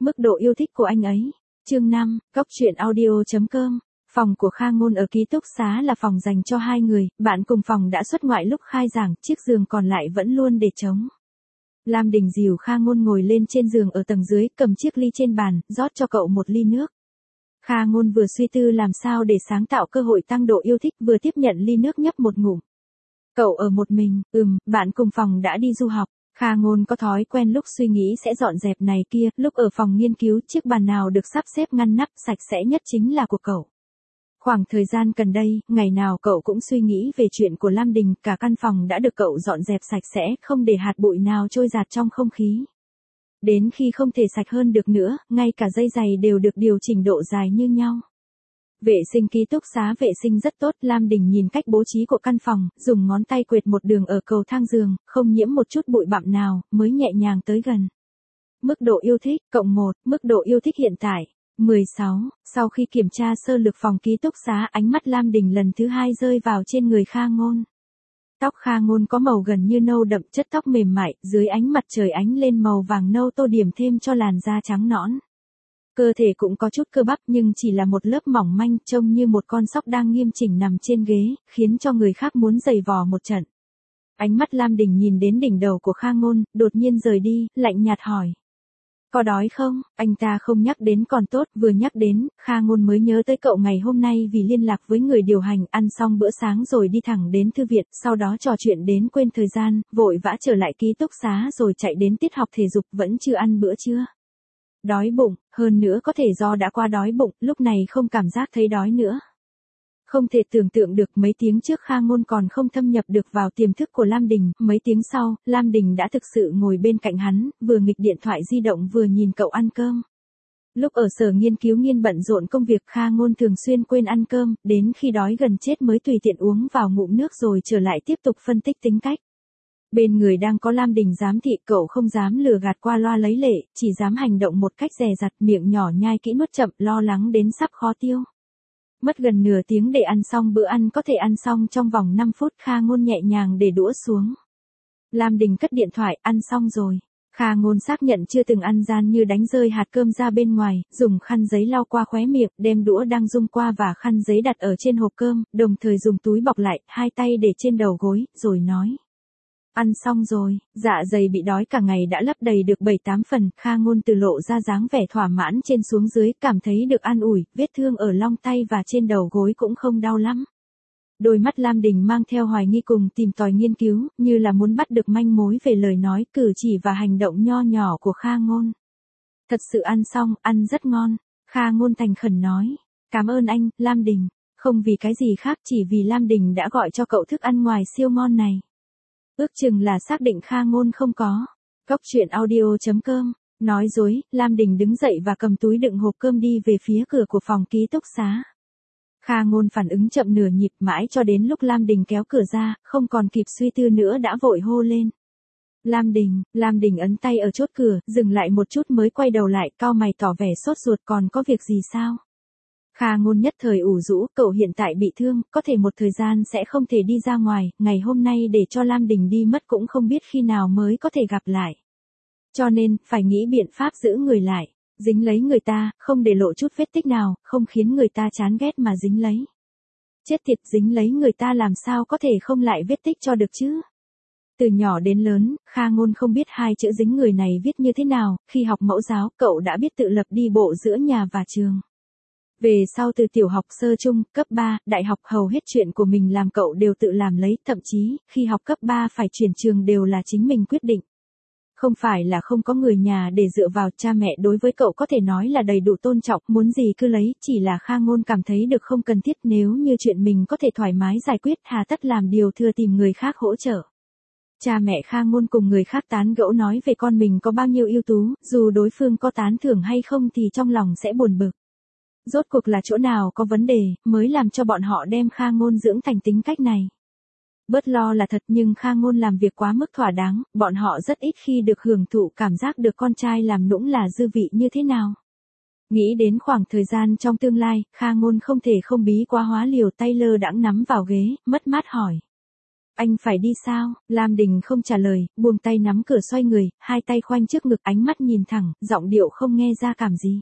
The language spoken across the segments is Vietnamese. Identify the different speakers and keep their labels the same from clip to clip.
Speaker 1: mức độ yêu thích của anh ấy. Chương 5, Cóc truyện audio.com. Phòng của Kha Ngôn ở ký túc xá là phòng dành cho 2 người, bạn cùng phòng đã xuất ngoại lúc khai giảng, chiếc giường còn lại vẫn luôn để trống. Lam Đình dìu Kha Ngôn ngồi lên trên giường ở tầng dưới, cầm chiếc ly trên bàn, rót cho cậu một ly nước. Kha Ngôn vừa suy tư làm sao để sáng tạo cơ hội tăng độ yêu thích, vừa tiếp nhận ly nước nhấp một ngụm. Cậu ở một mình, bạn cùng phòng đã đi du học. Kha Ngôn có thói quen lúc suy nghĩ sẽ dọn dẹp này kia, lúc ở phòng nghiên cứu chiếc bàn nào được sắp xếp ngăn nắp sạch sẽ nhất chính là của cậu. Khoảng thời gian gần đây, ngày nào cậu cũng suy nghĩ về chuyện của Lam Đình, cả căn phòng đã được cậu dọn dẹp sạch sẽ, không để hạt bụi nào trôi dạt trong không khí. Đến khi không thể sạch hơn được nữa, ngay cả dây giày đều được điều chỉnh độ dài như nhau. Vệ sinh ký túc xá vệ sinh rất tốt, Lam Đình nhìn cách bố trí của căn phòng, dùng ngón tay quệt một đường ở cầu thang giường, không nhiễm một chút bụi bặm nào, mới nhẹ nhàng tới gần. Mức độ yêu thích, cộng 1, mức độ yêu thích hiện tại, 16, sau khi kiểm tra sơ lược phòng ký túc xá, ánh mắt Lam Đình lần thứ 2 rơi vào trên người Kha Ngôn. Tóc Kha Ngôn có màu gần như nâu đậm, chất tóc mềm mại, dưới ánh mặt trời ánh lên màu vàng nâu tô điểm thêm cho làn da trắng nõn. Cơ thể cũng có chút cơ bắp nhưng chỉ là một lớp mỏng manh, trông như một con sóc đang nghiêm chỉnh nằm trên ghế, khiến cho người khác muốn giày vò một trận. Ánh mắt Lam Đình nhìn đến đỉnh đầu của Kha Ngôn, đột nhiên rời đi, lạnh nhạt hỏi. Có đói không? Anh ta không nhắc đến còn tốt, vừa nhắc đến, Kha Ngôn mới nhớ tới cậu ngày hôm nay vì liên lạc với người điều hành, ăn xong bữa sáng rồi đi thẳng đến thư viện, sau đó trò chuyện đến quên thời gian, vội vã trở lại ký túc xá rồi chạy đến tiết học thể dục, vẫn chưa ăn bữa trưa. Đói bụng, hơn nữa có thể do đã qua đói bụng, lúc này không cảm giác thấy đói nữa. Không thể tưởng tượng được mấy tiếng trước Kha Ngôn còn không thâm nhập được vào tiềm thức của Lam Đình, mấy tiếng sau, Lam Đình đã thực sự ngồi bên cạnh hắn, vừa nghịch điện thoại di động vừa nhìn cậu ăn cơm. Lúc ở sở nghiên cứu nghiên bận rộn công việc, Kha Ngôn thường xuyên quên ăn cơm, đến khi đói gần chết mới tùy tiện uống vào ngụm nước rồi trở lại tiếp tục phân tích tính cách. Bên người đang có Lam Đình giám thị, cậu không dám lừa gạt qua loa lấy lệ, chỉ dám hành động một cách dè dặt, miệng nhỏ nhai kỹ nuốt chậm, lo lắng đến sắp khó tiêu. Mất gần nửa tiếng để ăn xong bữa ăn, có thể ăn xong trong vòng 5 phút, Kha Ngôn nhẹ nhàng để đũa xuống. Lam Đình cất điện thoại, ăn xong rồi. Kha Ngôn xác nhận chưa từng ăn gian như đánh rơi hạt cơm ra bên ngoài, dùng khăn giấy lau qua khóe miệng, đem đũa đang rung qua và khăn giấy đặt ở trên hộp cơm, đồng thời dùng túi bọc lại, hai tay để trên đầu gối, rồi nói. Ăn xong rồi, dạ dày bị đói cả ngày đã lấp đầy được 7-8 phần, Kha Ngôn từ lộ ra dáng vẻ thỏa mãn trên xuống dưới, cảm thấy được an ủi, vết thương ở long tay và trên đầu gối cũng không đau lắm. Đôi mắt Lam Đình mang theo hoài nghi cùng tìm tòi nghiên cứu, như là muốn bắt được manh mối về lời nói, cử chỉ và hành động nho nhỏ của Kha Ngôn. Thật sự ăn xong, ăn rất ngon, Kha Ngôn thành khẩn nói. Cảm ơn anh, Lam Đình, không vì cái gì khác, chỉ vì Lam Đình đã gọi cho cậu thức ăn ngoài siêu ngon này. Ước chừng là xác định Kha Ngôn không có. Cóc truyện audio.com. Nói dối, Lam Đình đứng dậy và cầm túi đựng hộp cơm đi về phía cửa của phòng ký túc xá. Kha Ngôn phản ứng chậm nửa nhịp, mãi cho đến lúc Lam Đình kéo cửa ra, không còn kịp suy tư nữa đã vội hô lên. Lam Đình ấn tay ở chốt cửa, dừng lại một chút mới quay đầu lại, cau mày tỏ vẻ sốt ruột, còn có việc gì sao? Kha Ngôn nhất thời ủ rũ, cậu hiện tại bị thương, có thể một thời gian sẽ không thể đi ra ngoài, ngày hôm nay để cho Lam Đình đi mất cũng không biết khi nào mới có thể gặp lại. Cho nên, phải nghĩ biện pháp giữ người lại, dính lấy người ta, không để lộ chút vết tích nào, không khiến người ta chán ghét mà dính lấy. Chết tiệt, dính lấy người ta làm sao có thể không lại vết tích cho được chứ? Từ nhỏ đến lớn, Kha Ngôn không biết hai chữ dính người này viết như thế nào, khi học mẫu giáo, cậu đã biết tự lập đi bộ giữa nhà và trường. Về sau từ tiểu học sơ trung, cấp 3, đại học hầu hết chuyện của mình làm cậu đều tự làm lấy, thậm chí, khi học cấp 3 phải chuyển trường đều là chính mình quyết định. Không phải là không có người nhà để dựa vào, cha mẹ đối với cậu có thể nói là đầy đủ tôn trọng, muốn gì cứ lấy, chỉ là Kha Ngôn cảm thấy được không cần thiết, nếu như chuyện mình có thể thoải mái giải quyết, hà tất làm điều thừa tìm người khác hỗ trợ. Cha mẹ Kha Ngôn cùng người khác tán gẫu nói về con mình có bao nhiêu ưu tú, dù đối phương có tán thưởng hay không thì trong lòng sẽ buồn bực. Rốt cuộc là chỗ nào có vấn đề, mới làm cho bọn họ đem Kha Ngôn dưỡng thành tính cách này. Bớt lo là thật, nhưng Kha Ngôn làm việc quá mức thỏa đáng, bọn họ rất ít khi được hưởng thụ cảm giác được con trai làm nũng là dư vị như thế nào. Nghĩ đến khoảng thời gian trong tương lai, Kha Ngôn không thể không bí quá hóa liều, tay lơ đãng nắm vào ghế, mất mát hỏi. Anh phải đi sao? Lam Đình không trả lời, buông tay nắm cửa xoay người, hai tay khoanh trước ngực, ánh mắt nhìn thẳng, giọng điệu không nghe ra cảm gì.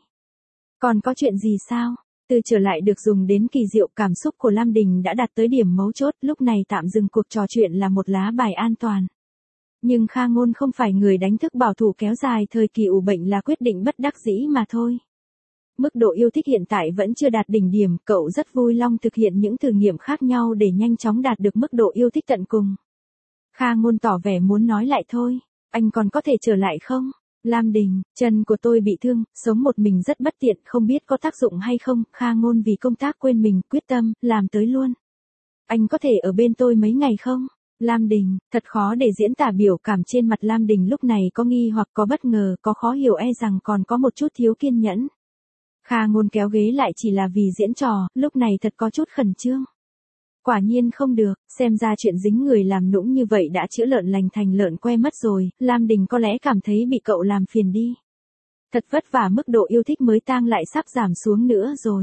Speaker 1: Còn có chuyện gì sao? Từ trở lại được dùng đến kỳ diệu, cảm xúc của Lam Đình đã đạt tới điểm mấu chốt, lúc này tạm dừng cuộc trò chuyện là một lá bài an toàn. Nhưng Kha Ngôn không phải người đánh thức bảo thủ kéo dài thời kỳ ủ bệnh là quyết định bất đắc dĩ mà thôi. Mức độ yêu thích hiện tại vẫn chưa đạt đỉnh điểm, cậu rất vui lòng thực hiện những thử nghiệm khác nhau để nhanh chóng đạt được mức độ yêu thích tận cùng. Kha Ngôn tỏ vẻ muốn nói lại thôi, anh còn có thể trở lại không? Lam Đình, chân của tôi bị thương, sống một mình rất bất tiện, không biết có tác dụng hay không. Kha Ngôn vì công tác quên mình, quyết tâm, làm tới luôn. Anh có thể ở bên tôi mấy ngày không? Lam Đình, thật khó để diễn tả biểu cảm trên mặt Lam Đình lúc này, có nghi hoặc có bất ngờ, có khó hiểu, rằng còn có một chút thiếu kiên nhẫn. Kha Ngôn kéo ghế lại chỉ là vì diễn trò, lúc này thật có chút khẩn trương. Quả nhiên không được, xem ra chuyện dính người làm nũng như vậy đã chữa lợn lành thành lợn que mất rồi. Lam Đình có lẽ cảm thấy bị cậu làm phiền đi. Thật vất vả, mức độ yêu thích mới tang lại sắp giảm xuống nữa rồi.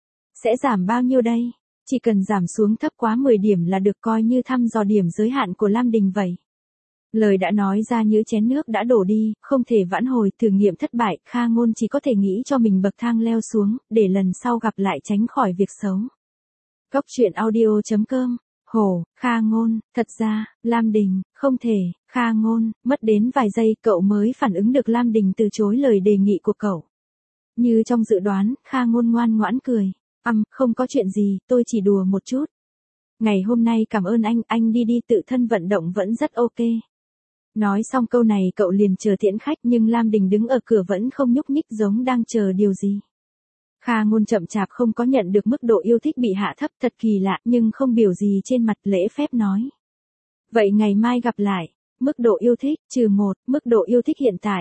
Speaker 1: Sẽ giảm bao nhiêu đây? Chỉ cần giảm xuống thấp quá 10 điểm là được, coi như thăm dò điểm giới hạn của Lam Đình vậy. Lời đã nói ra như chén nước đã đổ đi, không thể vãn hồi, thử nghiệm thất bại, Kha Ngôn chỉ có thể nghĩ cho mình bậc thang leo xuống, để lần sau gặp lại tránh khỏi việc xấu. Góc truyện audio.com. Hổ, Kha Ngôn, thật ra, Lam Đình, không thể. Kha Ngôn, mất đến vài giây cậu mới phản ứng được Lam Đình từ chối lời đề nghị của cậu. Như trong dự đoán, Kha Ngôn ngoan ngoãn cười. Không có chuyện gì, tôi chỉ đùa một chút. Ngày hôm nay cảm ơn anh đi đi, tự thân vận động vẫn rất ok. Nói xong câu này cậu liền chờ tiễn khách, nhưng Lam Đình đứng ở cửa vẫn không nhúc nhích, giống đang chờ điều gì. Kha Ngôn chậm chạp không có nhận được mức độ yêu thích bị hạ thấp, thật kỳ lạ, nhưng không biểu gì trên mặt, lễ phép nói. Vậy ngày mai gặp lại. Mức độ yêu thích, -1, mức độ yêu thích hiện tại,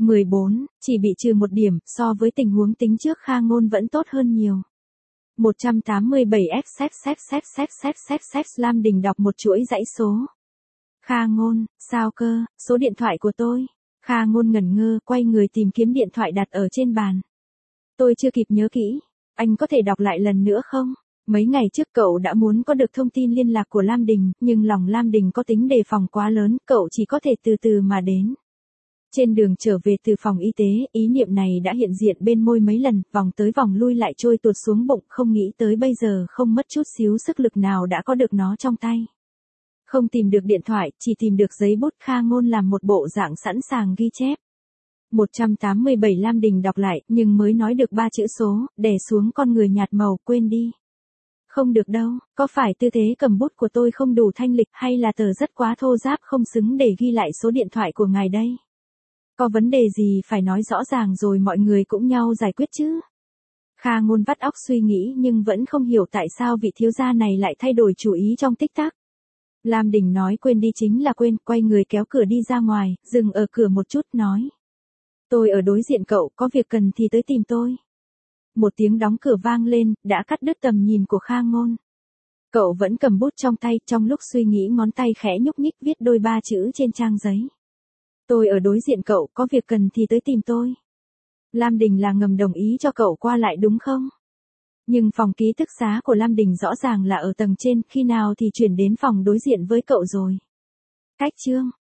Speaker 1: 14, chỉ bị trừ 1 điểm, so với tình huống tính trước Kha Ngôn vẫn tốt hơn nhiều. 187 Lam Đình đọc một chuỗi dãy số. Kha Ngôn, sao cơ, số điện thoại của tôi. Kha Ngôn ngẩn ngơ, quay người tìm kiếm điện thoại đặt ở trên bàn. Tôi chưa kịp nhớ kỹ, anh có thể đọc lại lần nữa không? Mấy ngày trước cậu đã muốn có được thông tin liên lạc của Lam Đình, nhưng lòng Lam Đình có tính đề phòng quá lớn, cậu chỉ có thể từ từ mà đến. Trên đường trở về từ phòng y tế, ý niệm này đã hiện diện bên môi mấy lần, vòng tới vòng lui lại trôi tuột xuống bụng, không nghĩ tới bây giờ không mất chút xíu sức lực nào đã có được nó trong tay. Không tìm được điện thoại, chỉ tìm được giấy bút. Kha Ngôn làm một bộ dạng sẵn sàng ghi chép. 187 Lam Đình đọc lại, nhưng mới nói được 3 chữ số, đè xuống con người nhạt màu, quên đi. Không được đâu, có phải tư thế cầm bút của tôi không đủ thanh lịch, hay là tờ rất quá thô ráp không xứng để ghi lại số điện thoại của ngài đây? Có vấn đề gì phải nói rõ ràng rồi mọi người cũng nhau giải quyết chứ. Kha Ngôn vắt óc suy nghĩ nhưng vẫn không hiểu tại sao vị thiếu gia này lại thay đổi chủ ý trong tích tắc. Lam Đình nói quên đi chính là quên, quay người kéo cửa đi ra ngoài, dừng ở cửa một chút, nói. Tôi ở đối diện cậu, có việc cần thì tới tìm tôi. Một tiếng đóng cửa vang lên, đã cắt đứt tầm nhìn của Kha Ngôn. Cậu vẫn cầm bút trong tay, trong lúc suy nghĩ ngón tay khẽ nhúc nhích viết đôi 3 chữ trên trang giấy. Tôi ở đối diện cậu, có việc cần thì tới tìm tôi. Lam Đình là ngầm đồng ý cho cậu qua lại đúng không? Nhưng phòng ký túc xá của Lam Đình rõ ràng là ở tầng trên, khi nào thì chuyển đến phòng đối diện với cậu rồi. Cách chương.